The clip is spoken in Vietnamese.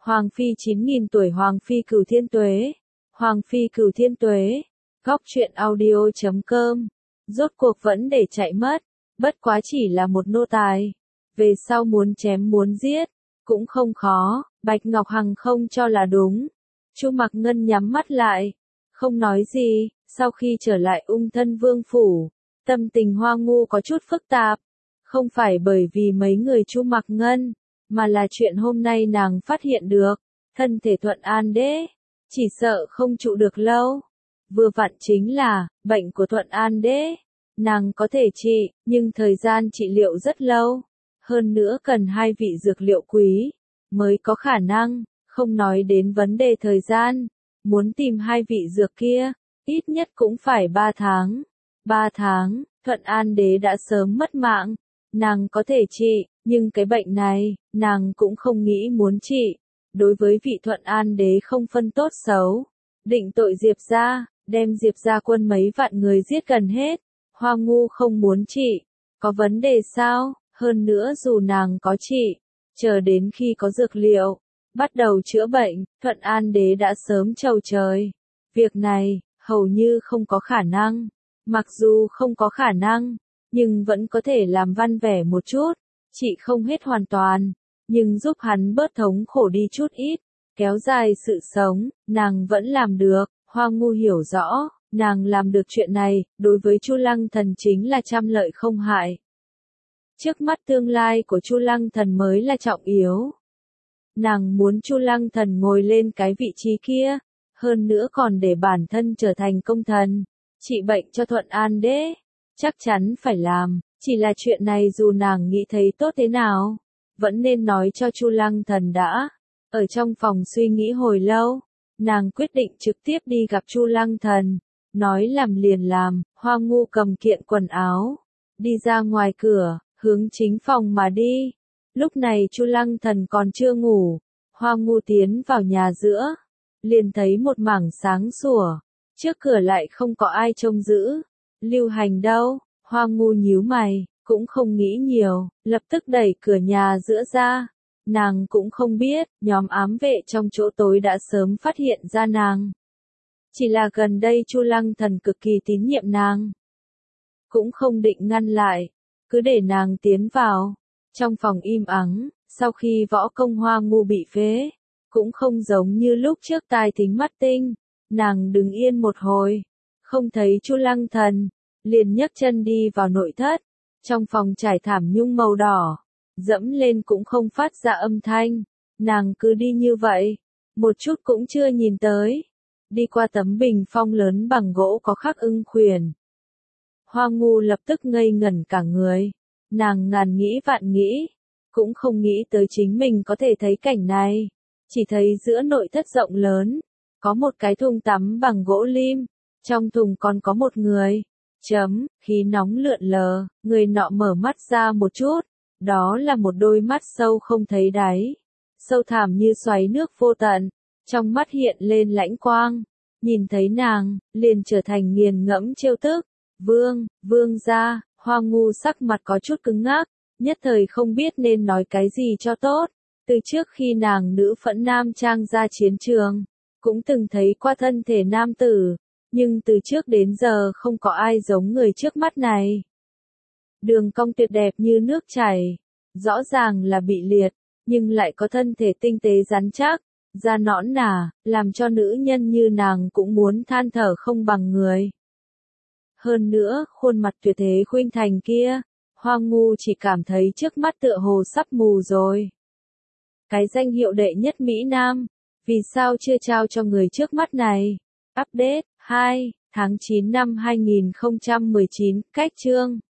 Hoàng phi 9.000 tuổi Hoàng phi cửu thiên tuế. Hoàng phi cửu thiên tuế. Góc truyện audio.com. Rốt cuộc vẫn để chạy mất, bất quá chỉ là một nô tài. Về sau muốn chém muốn giết, cũng không khó, Bạch Ngọc Hằng không cho là đúng. Chu Mặc Ngân nhắm mắt lại, không nói gì, sau khi trở lại Ung Thân Vương phủ, tâm tình Hoa Ngu có chút phức tạp. Không phải bởi vì mấy người Chu Mặc Ngân, mà là chuyện hôm nay nàng phát hiện được, thân thể Thuận An Đế, chỉ sợ không trụ được lâu. Vừa vặn chính là, bệnh của Thuận An Đế, nàng có thể trị, nhưng thời gian trị liệu rất lâu. Hơn nữa cần 2 vị dược liệu quý, mới có khả năng, không nói đến vấn đề thời gian. Muốn tìm 2 vị dược kia, ít nhất cũng phải 3 tháng. 3 tháng, Thuận An Đế đã sớm mất mạng. Nàng có thể trị, nhưng cái bệnh này, nàng cũng không nghĩ muốn trị. Đối với vị Thuận An Đế không phân tốt xấu, định tội Diệp gia, đem Diệp gia quân mấy vạn người giết gần hết. Hoa Ngu không muốn trị, có vấn đề sao? Hơn nữa dù nàng có trị, chờ đến khi có dược liệu, bắt đầu chữa bệnh, Thuận An Đế đã sớm chầu trời. Việc này, hầu như không có khả năng. Mặc dù không có khả năng, nhưng vẫn có thể làm văn vẻ một chút. Trị không hết hoàn toàn, nhưng giúp hắn bớt thống khổ đi chút ít, kéo dài sự sống, nàng vẫn làm được. Hoa Ngu hiểu rõ, nàng làm được chuyện này, đối với Chu Lăng Thần chính là trăm lợi không hại. Trước mắt tương lai của Chu Lăng Thần mới là trọng yếu. Nàng muốn Chu Lăng Thần ngồi lên cái vị trí kia, hơn nữa còn để bản thân trở thành công thần, trị bệnh cho Thuận An Đế. Chắc chắn phải làm, chỉ là chuyện này dù nàng nghĩ thấy tốt thế nào, vẫn nên nói cho Chu Lăng Thần đã. Ở trong phòng suy nghĩ hồi lâu, nàng quyết định trực tiếp đi gặp Chu Lăng Thần, nói làm liền làm. Hoa Ngu cầm kiện quần áo, đi ra ngoài cửa, hướng chính phòng mà đi. Lúc này Chu Lăng Thần còn chưa ngủ, Hoa Ngu tiến vào nhà giữa, liền thấy một mảng sáng sủa, trước cửa lại không có ai trông giữ. Lưu Hành đâu? Hoa Ngu nhíu mày, cũng không nghĩ nhiều, lập tức đẩy cửa nhà giữa ra. Nàng cũng không biết, nhóm ám vệ trong chỗ tối đã sớm phát hiện ra nàng. Chỉ là gần đây Chu Lăng Thần cực kỳ tín nhiệm nàng, cũng không định ngăn lại, cứ để nàng tiến vào. Trong phòng im ắng, sau khi võ công Hoa Ngu bị phế, cũng không giống như lúc trước tai thính mắt tinh. Nàng đứng yên một hồi, không thấy Chu Lăng Thần, liền nhấc chân đi vào nội thất. Trong phòng trải thảm nhung màu đỏ, dẫm lên cũng không phát ra âm thanh. Nàng cứ đi như vậy, một chút cũng chưa nhìn tới. Đi qua tấm bình phong lớn bằng gỗ có khắc ưng khuyển. Hoa Ngu lập tức ngây ngẩn cả người. Nàng ngàn nghĩ vạn nghĩ, cũng không nghĩ tới chính mình có thể thấy cảnh này. Chỉ thấy giữa nội thất rộng lớn, có một cái thùng tắm bằng gỗ lim, trong thùng còn có một người. Khí nóng lượn lờ, người nọ mở mắt ra một chút, đó là một đôi mắt sâu không thấy đáy, sâu thẳm như xoáy nước vô tận, trong mắt hiện lên lãnh quang, nhìn thấy nàng, liền trở thành nghiền ngẫm trêu tức. Vương gia. Hoa Ngu sắc mặt có chút cứng ngắc, nhất thời không biết nên nói cái gì cho tốt. Từ trước khi nàng nữ phẫn nam trang ra chiến trường, cũng từng thấy qua thân thể nam tử, nhưng từ trước đến giờ không có ai giống người trước mắt này. Đường cong tuyệt đẹp như nước chảy, rõ ràng là bị liệt, nhưng lại có thân thể tinh tế rắn chắc, da nõn nà, làm cho nữ nhân như nàng cũng muốn than thở không bằng người. Hơn nữa, khuôn mặt tuyệt thế khuynh thành kia, Hoa Ngu chỉ cảm thấy trước mắt tựa hồ sắp mù rồi. Cái danh hiệu đệ nhất Mỹ Nam, vì sao chưa trao cho người trước mắt này? Update 2, tháng 9 năm 2019, cách chương